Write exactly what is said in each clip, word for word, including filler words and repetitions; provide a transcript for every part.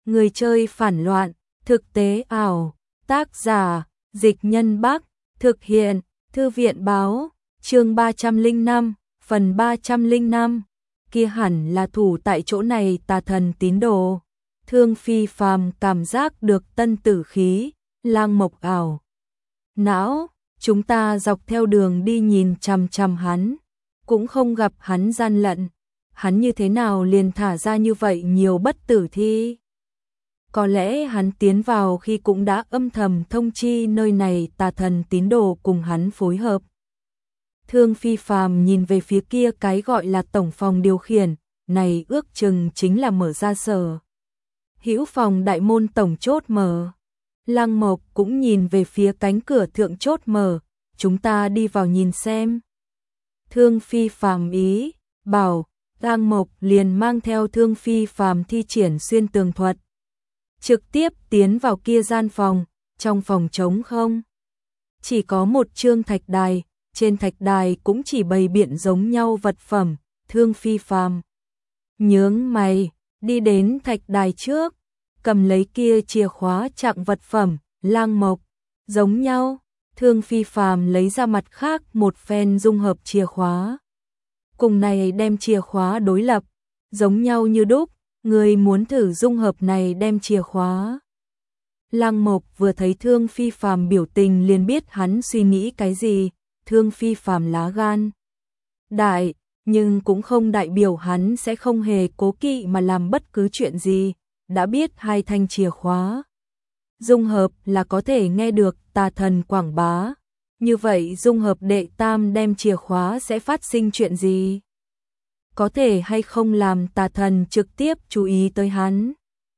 Người chơi phản loạn, thực tế ảo, tác giả, Dịch Nhân Bắc, thực hiện, Thư viện báo, chương ba trăm lẻ năm, phần ba trăm lẻ năm, kia hẳn là thủ tại chỗ này tà thần tín đồ. Thương Phi Phàm cảm giác được tân tử khí, lang mộc ảo. Não, chúng ta dọc theo đường đi nhìn chằm chằm hắn, cũng không gặp hắn gian lận. Hắn như thế nào liền thả ra như vậy nhiều bất tử thi? Có lẽ hắn tiến vào khi cũng đã âm thầm thông chi nơi này tà thần tín đồ cùng hắn phối hợp. Thương Phi Phàm nhìn về phía kia cái gọi là tổng phòng điều khiển, này ước chừng chính là mở ra sở hữu phòng đại môn tổng chốt mở. Lăng Mộc cũng nhìn về phía cánh cửa thượng chốt mở, chúng ta đi vào nhìn xem. Thương Phi Phàm ý, bảo, Lăng Mộc liền mang theo Thương Phi Phàm thi triển xuyên tường thuật. Trực tiếp tiến vào kia gian phòng, trong phòng trống không. Chỉ có một chương thạch đài, trên thạch đài cũng chỉ bày biện giống nhau vật phẩm. Thương Phi Phàm nhướng mày, đi đến thạch đài trước, cầm lấy kia chìa khóa chặng vật phẩm. Lang Mộc, giống nhau. Thương Phi Phàm lấy ra mặt khác một phen dung hợp chìa khóa. Cùng này đem chìa khóa đối lập, giống nhau như đúc. Người muốn thử dung hợp này đem chìa khóa. Lăng Mộc vừa thấy Thương Phi Phàm biểu tình liền biết hắn suy nghĩ cái gì. Thương Phi Phàm lá gan đại, nhưng cũng không đại biểu hắn sẽ không hề cố kỵ mà làm bất cứ chuyện gì. Đã biết hai thanh chìa khóa dung hợp là có thể nghe được tà thần quảng bá. Như vậy dung hợp đệ tam đem chìa khóa sẽ phát sinh chuyện gì? Có thể hay không làm tà thần trực tiếp chú ý tới hắn?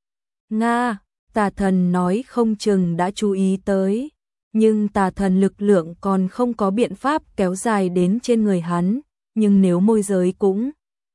Nga, tà thần nói không chừng đã chú ý tới, nhưng tà thần lực lượng còn không có biện pháp kéo dài đến trên người hắn, nhưng nếu môi giới cũng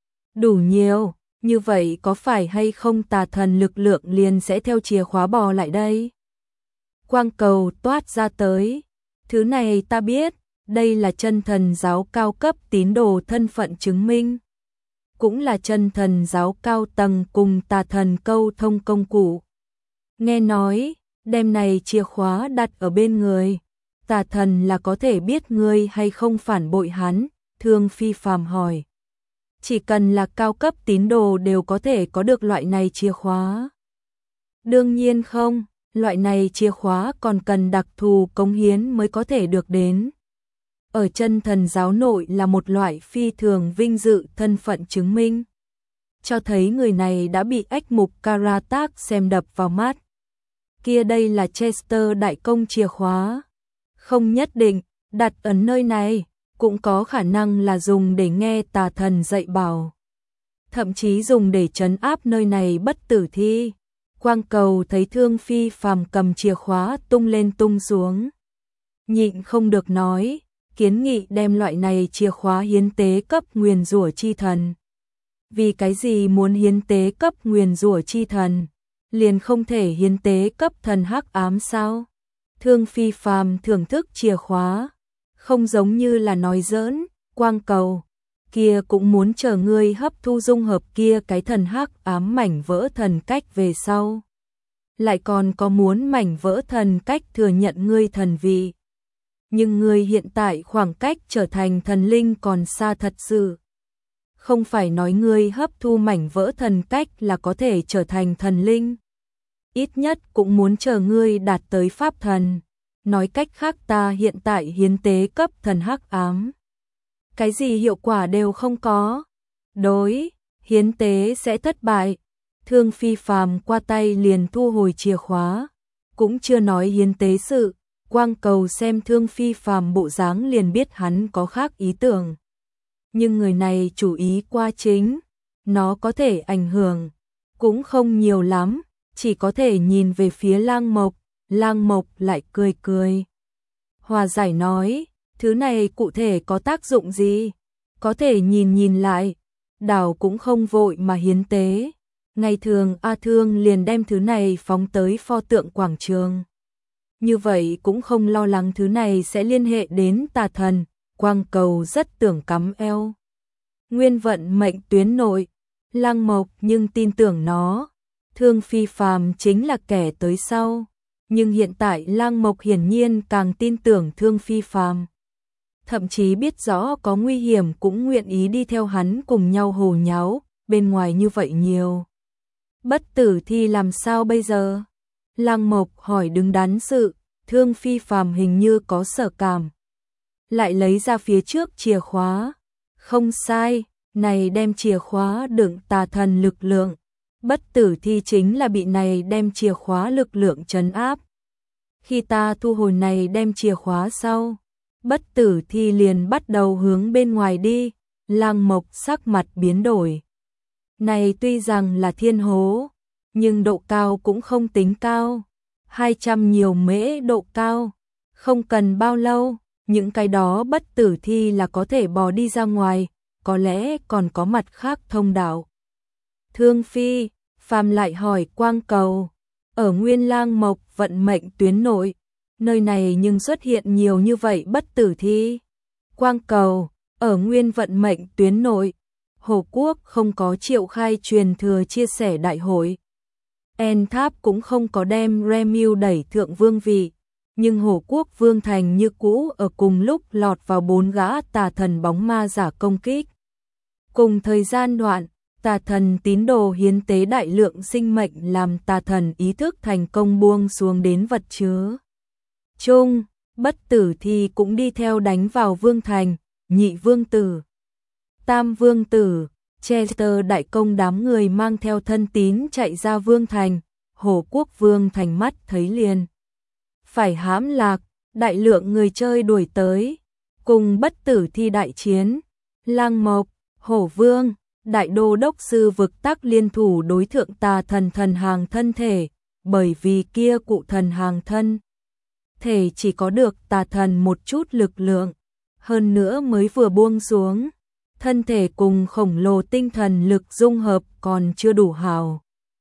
đủ nhiều, như vậy có phải hay không tà thần lực lượng liền sẽ theo chìa khóa bò lại đây? Quang cầu toát ra tới, thứ này ta biết, đây là chân thần giáo cao cấp tín đồ thân phận chứng minh. Cũng là chân thần giáo cao tầng cùng tà thần câu thông công cụ. Nghe nói, đem này chìa khóa đặt ở bên người, tà thần là có thể biết ngươi hay không phản bội hắn. Thương Phi Phàm hỏi. Chỉ cần là cao cấp tín đồ đều có thể có được loại này chìa khóa. Đương nhiên không, loại này chìa khóa còn cần đặc thù cống hiến mới có thể được đến. Ở chân thần giáo nội là một loại phi thường vinh dự thân phận chứng minh, cho thấy người này đã bị ách mục Karatak xem đập vào mắt. Kia đây là Chester đại công chìa khóa. Không nhất định, đặt ở nơi này, cũng có khả năng là dùng để nghe tà thần dạy bảo. Thậm chí dùng để trấn áp nơi này bất tử thi. Quang cầu thấy Thương Phi Phàm cầm chìa khóa tung lên tung xuống. Nhịn không được nói. Kiến nghị đem loại này chìa khóa hiến tế cấp nguyền rủa chi thần. Vì cái gì muốn hiến tế cấp nguyền rủa chi thần? Liền không thể hiến tế cấp thần hắc ám sao? Thương Phi Phàm thưởng thức chìa khóa, không giống như là nói giỡn. Quang cầu, kia cũng muốn chờ ngươi hấp thu dung hợp kia cái thần hắc ám mảnh vỡ thần cách về sau. Lại còn có muốn mảnh vỡ thần cách thừa nhận ngươi thần vị. Nhưng ngươi hiện tại khoảng cách trở thành thần linh còn xa thật sự. Không phải nói ngươi hấp thu mảnh vỡ thần cách là có thể trở thành thần linh. Ít nhất cũng muốn chờ ngươi đạt tới pháp thần. Nói cách khác ta hiện tại hiến tế cấp thần hắc ám. Cái gì hiệu quả đều không có. Đối, hiến tế sẽ thất bại. Thương Phi Phàm qua tay liền thu hồi chìa khóa. Cũng chưa nói hiến tế sự. Quang cầu xem Thương Phi Phàm bộ dáng liền biết hắn có khác ý tưởng. Nhưng người này chủ ý qua chính, nó có thể ảnh hưởng, cũng không nhiều lắm, chỉ có thể nhìn về phía Lang Mộc. Lang Mộc lại cười cười. Hòa giải nói, thứ này cụ thể có tác dụng gì? Có thể nhìn nhìn lại, đảo cũng không vội mà hiến tế. Ngày thường A Thương liền đem thứ này phóng tới pho tượng quảng trường. Như vậy cũng không lo lắng thứ này sẽ liên hệ đến tà thần. Quang cầu rất tưởng cắm eo nguyên vận mệnh tuyến nội. Lang Mộc nhưng tin tưởng nó, Thương Phi Phàm chính là kẻ tới sau, nhưng hiện tại Lăng Mộc hiển nhiên càng tin tưởng Thương Phi Phàm. Thậm chí biết rõ có nguy hiểm cũng nguyện ý đi theo hắn cùng nhau hồ nháo, bên ngoài như vậy nhiều. Bất tử thi làm sao bây giờ? Lăng Mộc hỏi đứng đắn sự, Thương Phi Phàm hình như có sở cảm. Lại lấy ra phía trước chìa khóa. Không sai, này đem chìa khóa đựng tà thần lực lượng. Bất tử thi chính là bị này đem chìa khóa lực lượng trấn áp. Khi ta thu hồi này đem chìa khóa sau, bất tử thi liền bắt đầu hướng bên ngoài đi. Lăng Mộc sắc mặt biến đổi. Này tuy rằng là thiên hố, nhưng độ cao cũng không tính cao. hai trăm nhiều mễ độ cao, không cần bao lâu, những cái đó bất tử thi là có thể bò đi ra ngoài, có lẽ còn có mặt khác thông đạo. Thương Phi Phàm lại hỏi Quang Cầu, ở Nguyên Lang Mộc vận mệnh tuyến nội, nơi này nhưng xuất hiện nhiều như vậy bất tử thi. Quang Cầu, ở Nguyên vận mệnh tuyến nội, Hồ Quốc không có triệu khai truyền thừa chia sẻ đại hội. En Tháp cũng không có đem Remil đẩy thượng vương vị, nhưng Hồ Quốc Vương Thành như cũ ở cùng lúc lọt vào bốn gã tà thần bóng ma giả công kích. Cùng thời gian đoạn, tà thần tín đồ hiến tế đại lượng sinh mệnh làm tà thần ý thức thành công buông xuống đến vật chứa. Chung, bất tử thi cũng đi theo đánh vào Vương Thành, nhị vương tử, tam vương tử, Chester đại công đám người mang theo thân tín chạy ra Vương Thành. Hồ Quốc Vương Thành mắt thấy liền phải hãm lạc, đại lượng người chơi đuổi tới, cùng bất tử thi đại chiến. Lăng Mộc, Hổ Vương, Đại Đô Đốc Sư Vực Tắc liên thủ đối thượng tà thần thần hàng thân thể, bởi vì kia cụ thần hàng thân thể chỉ có được tà thần một chút lực lượng, hơn nữa mới vừa buông xuống, thân thể cùng khổng lồ tinh thần lực dung hợp còn chưa đủ hào.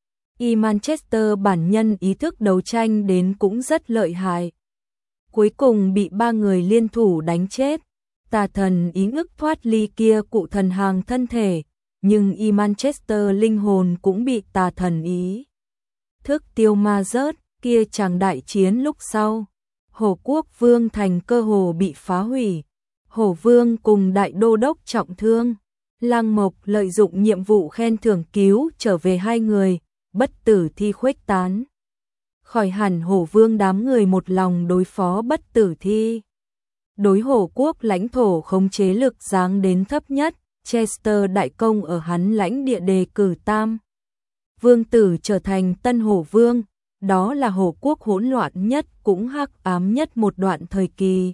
Y Manchester bản nhân ý thức đấu tranh đến cũng rất lợi hại. Cuối cùng bị ba người liên thủ đánh chết. Tà thần ý ức thoát ly kia cụ thần hàng thân thể, nhưng Y Manchester linh hồn cũng bị tà thần ý thức tiêu ma rớt. Kia chàng đại chiến lúc sau, Hồ Quốc Vương Thành cơ hồ bị phá hủy. Hổ Vương cùng Đại Đô Đốc trọng thương. Lăng Mộc lợi dụng nhiệm vụ khen thưởng cứu trở về hai người, bất tử thi khuếch tán. Khỏi hẳn Hổ Vương đám người một lòng đối phó bất tử thi. Đối Hổ Quốc lãnh thổ khống chế lực giáng đến thấp nhất, Chester đại công ở hắn lãnh địa đề cử tam vương tử trở thành tân Hổ Vương, đó là Hổ Quốc hỗn loạn nhất cũng hắc ám nhất một đoạn thời kỳ.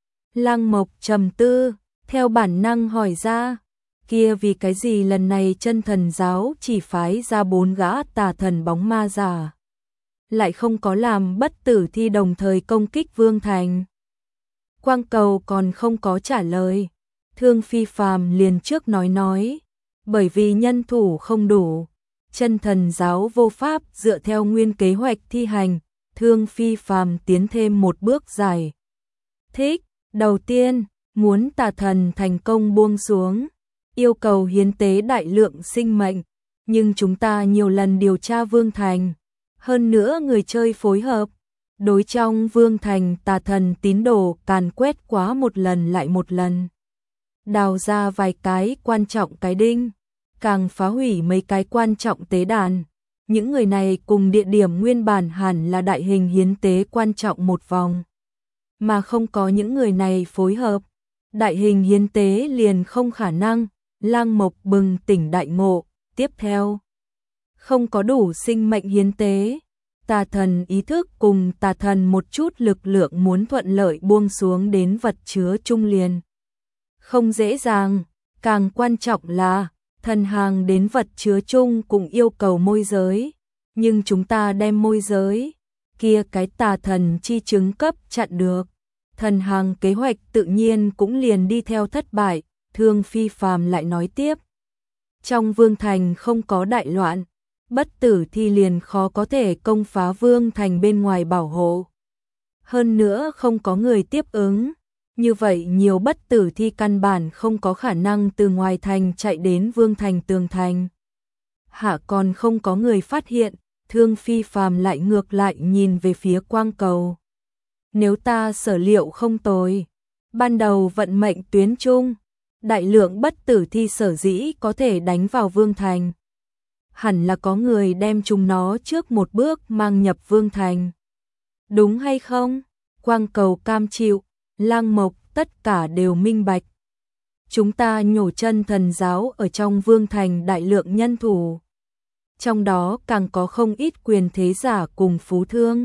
Lăng Mộc trầm tư, theo bản năng hỏi ra, kia vì cái gì lần này chân thần giáo chỉ phái ra bốn gã tà thần bóng ma giả, lại không có làm bất tử thi đồng thời công kích Vương Thành. Quang Cầu còn không có trả lời, Thương Phi Phàm liền trước nói nói, bởi vì nhân thủ không đủ, chân thần giáo vô pháp dựa theo nguyên kế hoạch thi hành. Thương Phi Phàm tiến thêm một bước giải thích. Đầu tiên, muốn tà thần thành công buông xuống, yêu cầu hiến tế đại lượng sinh mệnh, nhưng chúng ta nhiều lần điều tra Vương Thành, hơn nữa người chơi phối hợp, đối trong Vương Thành tà thần tín đồ càn quét quá một lần lại một lần, đào ra vài cái quan trọng cái đinh, càng phá hủy mấy cái quan trọng tế đàn. Những người này cùng địa điểm nguyên bản hẳn là đại hình hiến tế quan trọng một vòng, mà không có những người này phối hợp, đại hình hiến tế liền không khả năng. Lăng Mộc bừng tỉnh đại ngộ, tiếp theo, không có đủ sinh mệnh hiến tế, tà thần ý thức cùng tà thần một chút lực lượng muốn thuận lợi buông xuống đến vật chứa chung liền không dễ dàng, càng quan trọng là thần hàng đến vật chứa chung cũng yêu cầu môi giới, nhưng chúng ta đem môi giới kia cái tà thần chi chứng cấp chặn được, thần hàng kế hoạch tự nhiên cũng liền đi theo thất bại. Thương Phi Phàm lại nói tiếp, trong Vương Thành không có đại loạn, bất tử thi liền khó có thể công phá Vương Thành bên ngoài bảo hộ, hơn nữa không có người tiếp ứng, như vậy nhiều bất tử thi căn bản không có khả năng từ ngoài thành chạy đến Vương Thành tường thành. Hạ còn không có người phát hiện, Thương Phi Phàm lại ngược lại nhìn về phía Quang Cầu. Nếu ta sở liệu không tồi, ban đầu vận mệnh tuyến trung, đại lượng bất tử thi sở dĩ có thể đánh vào Vương Thành. Hẳn là có người đem chúng nó trước một bước mang nhập Vương Thành. Đúng hay không? Quang Cầu cam chịu, Lang Mộc tất cả đều minh bạch. Chúng ta nhổ chân thần giáo ở trong Vương Thành đại lượng nhân thủ. Trong đó càng có không ít quyền thế giả cùng phú thương.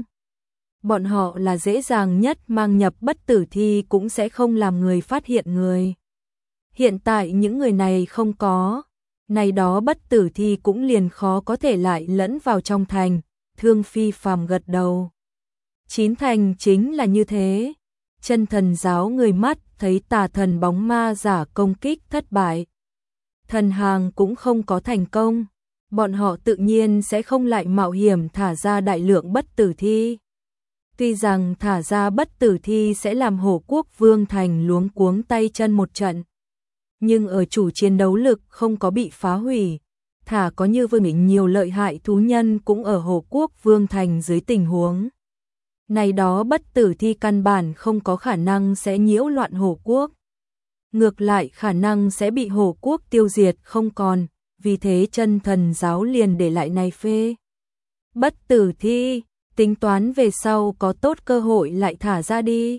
Bọn họ là dễ dàng nhất mang nhập bất tử thi cũng sẽ không làm người phát hiện người. Hiện tại những người này không có, này đó bất tử thi cũng liền khó có thể lại lẫn vào trong thành. Thương Phi Phàm gật đầu. Chín thành chính là như thế. Chân thần giáo người mắt thấy tà thần bóng ma giả công kích thất bại. Thần hàng cũng không có thành công. Bọn họ tự nhiên sẽ không lại mạo hiểm thả ra đại lượng bất tử thi. Tuy rằng thả ra bất tử thi sẽ làm Hổ Quốc Vương Thành luống cuống tay chân một trận. Nhưng ở chủ chiến đấu lực không có bị phá hủy. Thả có như vương đỉnh nhiều lợi hại thú nhân cũng ở Hổ Quốc Vương Thành dưới tình huống. Này đó bất tử thi căn bản không có khả năng sẽ nhiễu loạn Hổ Quốc. Ngược lại khả năng sẽ bị Hổ Quốc tiêu diệt không còn. Vì thế chân thần giáo liền để lại này phê. Bất tử thi, tính toán về sau có tốt cơ hội lại thả ra đi.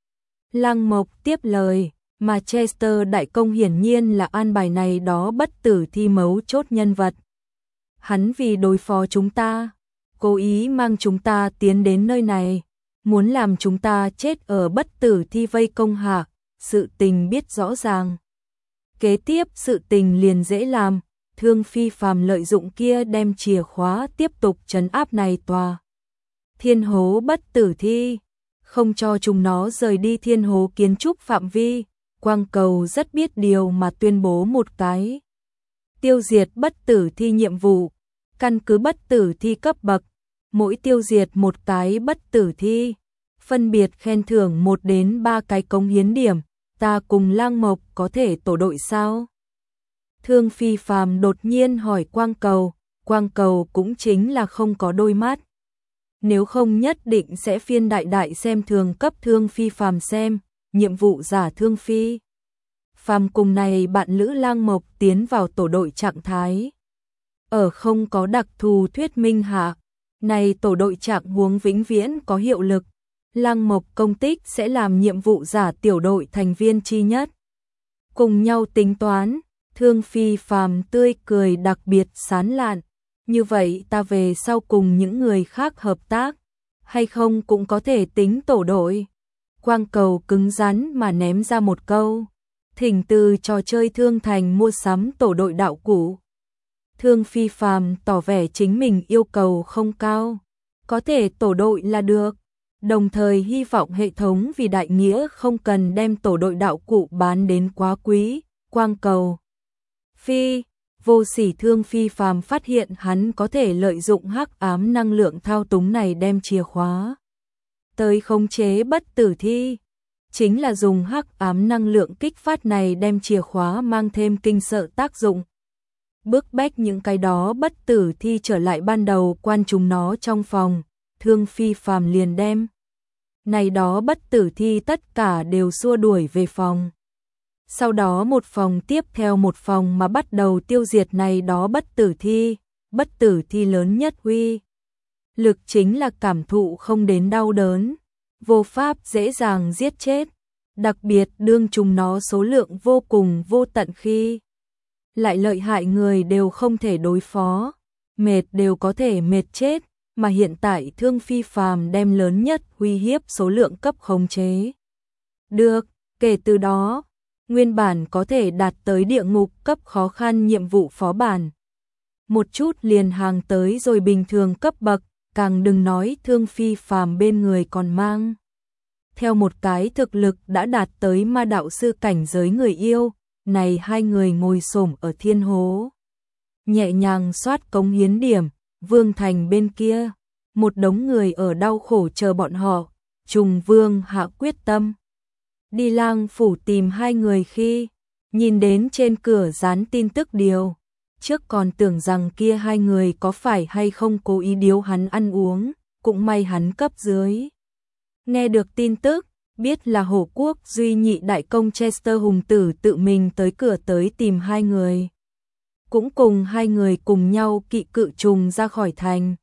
Lăng Mộc tiếp lời, mà Chester đại công hiển nhiên là an bài này đó bất tử thi mấu chốt nhân vật. Hắn vì đối phó chúng ta, cố ý mang chúng ta tiến đến nơi này, muốn làm chúng ta chết ở bất tử thi vây công hạ, sự tình biết rõ ràng. Kế tiếp sự tình liền dễ làm. Thương Phi Phàm lợi dụng kia đem chìa khóa tiếp tục trấn áp này tòa thiên hố bất tử thi, không cho chúng nó rời đi thiên hố kiến trúc phạm vi. Quang Cầu rất biết điều mà tuyên bố một cái tiêu diệt bất tử thi nhiệm vụ, căn cứ bất tử thi cấp bậc, mỗi tiêu diệt một cái bất tử thi, phân biệt khen thưởng một đến ba cái cống hiến điểm. Ta cùng Lang Mộc có thể tổ đội sao? Thương Phi Phàm đột nhiên hỏi Quang Cầu, Quang Cầu cũng chính là không có đôi mắt. Nếu không nhất định sẽ phiên đại đại xem thường cấp Thương Phi Phàm xem, nhiệm vụ giả Thương Phi Phàm cùng này bạn Lữ Lang Mộc tiến vào tổ đội trạng thái. Ở không có đặc thù thuyết minh hạ, này tổ đội trạng huống vĩnh viễn có hiệu lực. Lang Mộc công tích sẽ làm nhiệm vụ giả tiểu đội thành viên chi nhất. Cùng nhau tính toán. Thương Phi Phàm tươi cười đặc biệt sán lạn, như vậy ta về sau cùng những người khác hợp tác, hay không cũng có thể tính tổ đội. Quang Cầu cứng rắn mà ném ra một câu, thỉnh từ trò chơi Thương Thành mua sắm tổ đội đạo cụ. Thương Phi Phàm tỏ vẻ chính mình yêu cầu không cao, có thể tổ đội là được, đồng thời hy vọng hệ thống vì đại nghĩa không cần đem tổ đội đạo cụ bán đến quá quý. Quang Cầu Phi, vô sỉ Thương Phi Phàm phát hiện hắn có thể lợi dụng hắc ám năng lượng thao túng này đem chìa khóa tới khống chế bất tử thi, chính là dùng hắc ám năng lượng kích phát này đem chìa khóa mang thêm kinh sợ tác dụng, bức bách những cái đó bất tử thi trở lại ban đầu quan chúng nó trong phòng. Thương Phi Phàm liền đem này đó bất tử thi tất cả đều xua đuổi về phòng. Sau đó một phòng tiếp theo một phòng mà bắt đầu tiêu diệt này đó bất tử thi. Bất tử thi lớn nhất uy lực chính là cảm thụ không đến đau đớn, vô pháp dễ dàng giết chết, đặc biệt đương chúng nó số lượng vô cùng vô tận khi lại lợi hại người đều không thể đối phó, mệt đều có thể mệt chết, mà hiện tại Thương Phi Phàm đem lớn nhất uy hiếp số lượng cấp khống chế được, kể từ đó nguyên bản có thể đạt tới địa ngục cấp khó khăn nhiệm vụ phó bản, một chút liền hàng tới rồi bình thường cấp bậc, càng đừng nói Thương Phi Phàm bên người còn mang theo một cái thực lực đã đạt tới ma đạo sư cảnh giới người yêu. Này hai người ngồi xổm ở thiên hố, nhẹ nhàng soát cống hiến điểm. Vương Thành bên kia, một đống người ở đau khổ chờ bọn họ. Trùng Vương hạ quyết tâm đi Lang phủ tìm hai người khi nhìn đến trên cửa dán tin tức điều trước còn tưởng rằng kia hai người có phải hay không cố ý điếu hắn ăn uống, cũng may hắn cấp dưới. Nghe được tin tức, biết là Hổ Quốc duy nhị đại công Chester Hùng Tử tự mình tới cửa tới tìm hai người. Cũng cùng hai người cùng nhau kỵ cự trùng ra khỏi thành.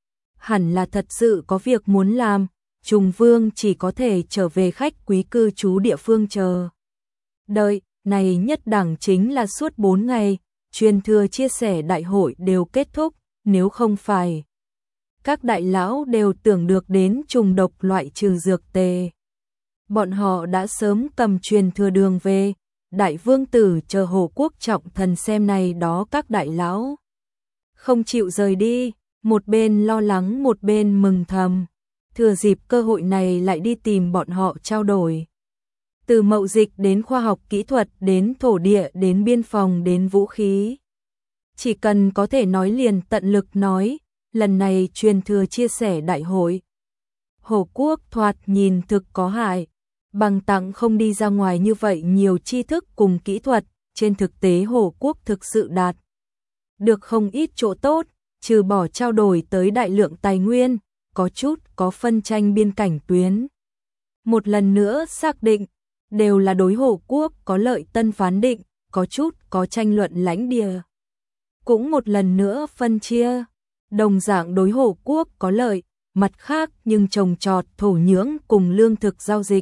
Hẳn là thật sự có việc muốn làm, Trùng Vương chỉ có thể trở về khách quý cư trú địa phương chờ. Đợi, này nhất đẳng chính là suốt bốn ngày, truyền thừa chia sẻ đại hội đều kết thúc, nếu không phải. Các đại lão đều tưởng được đến trùng độc loại trừ dược tề. Bọn họ đã sớm cầm truyền thừa đường về, đại vương tử chờ Hổ Quốc trọng thần xem này đó các đại lão. Không chịu rời đi, một bên lo lắng một bên mừng thầm, thừa dịp cơ hội này lại đi tìm bọn họ trao đổi. Từ mậu dịch đến khoa học kỹ thuật đến thổ địa đến biên phòng đến vũ khí. Chỉ cần có thể nói liền tận lực nói, lần này truyền thừa chia sẻ đại hội. Hổ Quốc thoạt nhìn thực có hại, bằng tặng không đi ra ngoài như vậy nhiều tri thức cùng kỹ thuật, trên thực tế Hổ Quốc thực sự đạt được không ít chỗ tốt, trừ bỏ trao đổi tới đại lượng tài nguyên, có chút có phân tranh biên cảnh tuyến. Một lần nữa xác định, đều là đối Hổ Quốc có lợi tân phán định, có chút có tranh luận lãnh địa. Cũng một lần nữa phân chia, đồng dạng đối Hổ Quốc có lợi, mặt khác nhưng trồng trọt thổ nhưỡng cùng lương thực giao dịch.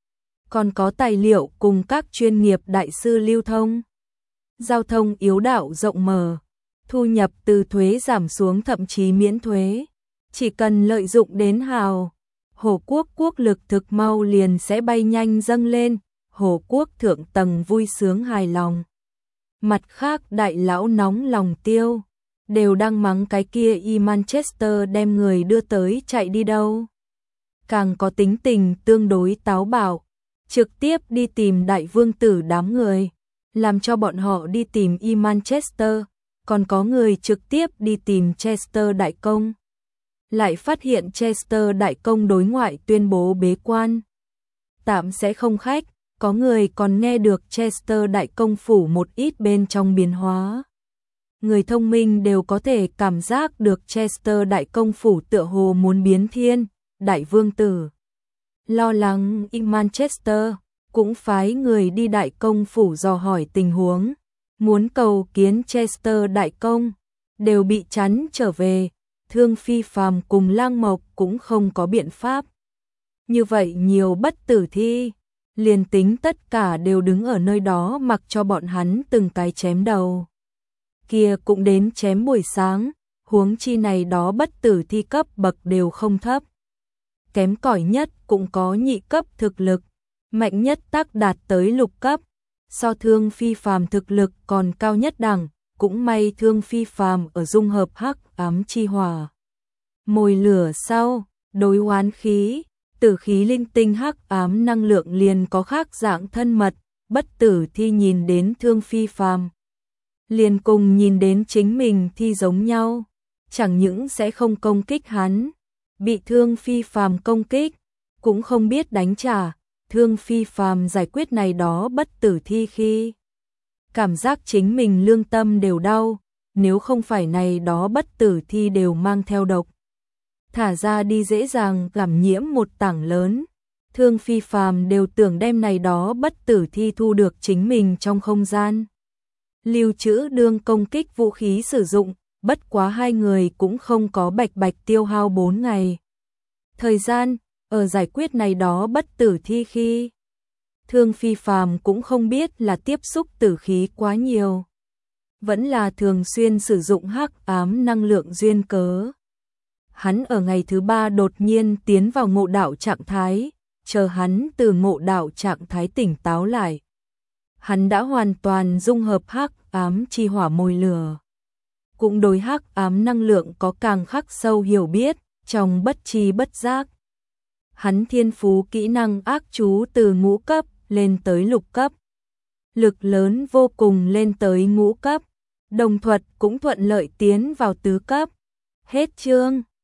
Còn có tài liệu cùng các chuyên nghiệp đại sư lưu thông. Giao thông yếu đạo rộng mở, thu nhập từ thuế giảm xuống thậm chí miễn thuế. Chỉ cần lợi dụng đến hào, Hổ Quốc quốc lực thực mau liền sẽ bay nhanh dâng lên, Hổ Quốc thượng tầng vui sướng hài lòng. Mặt khác đại lão nóng lòng tiêu, đều đang mắng cái kia y Manchester đem người đưa tới chạy đi đâu. Càng có tính tình tương đối táo bạo, trực tiếp đi tìm đại vương tử đám người, làm cho bọn họ đi tìm y Manchester, còn có người trực tiếp đi tìm Chester đại công. Lại phát hiện Chester đại công đối ngoại tuyên bố bế quan. Tạm sẽ không khách, có người còn nghe được Chester đại công phủ một ít bên trong biến hóa. Người thông minh đều có thể cảm giác được Chester đại công phủ tựa hồ muốn biến thiên, đại vương tử. Lo lắng in Manchester, cũng phái người đi đại công phủ dò hỏi tình huống, muốn cầu kiến Chester đại công, đều bị chắn trở về. Thương Phi Phàm cùng Lang Mộc cũng không có biện pháp. Như vậy nhiều bất tử thi, liền tính tất cả đều đứng ở nơi đó mặc cho bọn hắn từng cái chém đầu. Kia cũng đến chém buổi sáng, huống chi này đó bất tử thi cấp bậc đều không thấp. Kém cỏi nhất cũng có nhị cấp thực lực, mạnh nhất tác đạt tới lục cấp, so Thương Phi Phàm thực lực còn cao nhất đẳng. Cũng may Thương Phi Phàm ở dung hợp hắc ám chi hỏa. Mồi lửa sau, đối oán khí, tử khí linh tinh hắc ám năng lượng liền có khác dạng thân mật, bất tử thi nhìn đến Thương Phi Phàm, liền cùng nhìn đến chính mình thi giống nhau, chẳng những sẽ không công kích hắn, bị Thương Phi Phàm công kích, cũng không biết đánh trả, Thương Phi Phàm giải quyết này đó bất tử thi khi cảm giác chính mình lương tâm đều đau, nếu không phải này đó bất tử thi đều mang theo độc. Thả ra đi dễ dàng cảm nhiễm một tảng lớn, Thương Phi Phàm đều tưởng đem này đó bất tử thi thu được chính mình trong không gian. Lưu trữ đương công kích vũ khí sử dụng, bất quá hai người cũng không có bạch bạch tiêu hao bốn ngày. Thời gian, ở giải quyết này đó bất tử thi khi Thương Phi Phàm cũng không biết là tiếp xúc tử khí quá nhiều, vẫn là thường xuyên sử dụng hắc ám năng lượng duyên cớ. Hắn ở ngày thứ ba đột nhiên tiến vào ngộ đạo trạng thái, chờ hắn từ ngộ đạo trạng thái tỉnh táo lại. Hắn đã hoàn toàn dung hợp hắc ám chi hỏa mồi lửa. Cũng đối hắc ám năng lượng có càng khắc sâu hiểu biết, trong bất tri bất giác. Hắn thiên phú kỹ năng ác chú từ ngũ cấp lên tới lục cấp. Lực lớn vô cùng lên tới ngũ cấp. Đồng thuật cũng thuận lợi tiến vào tứ cấp. Hết chương.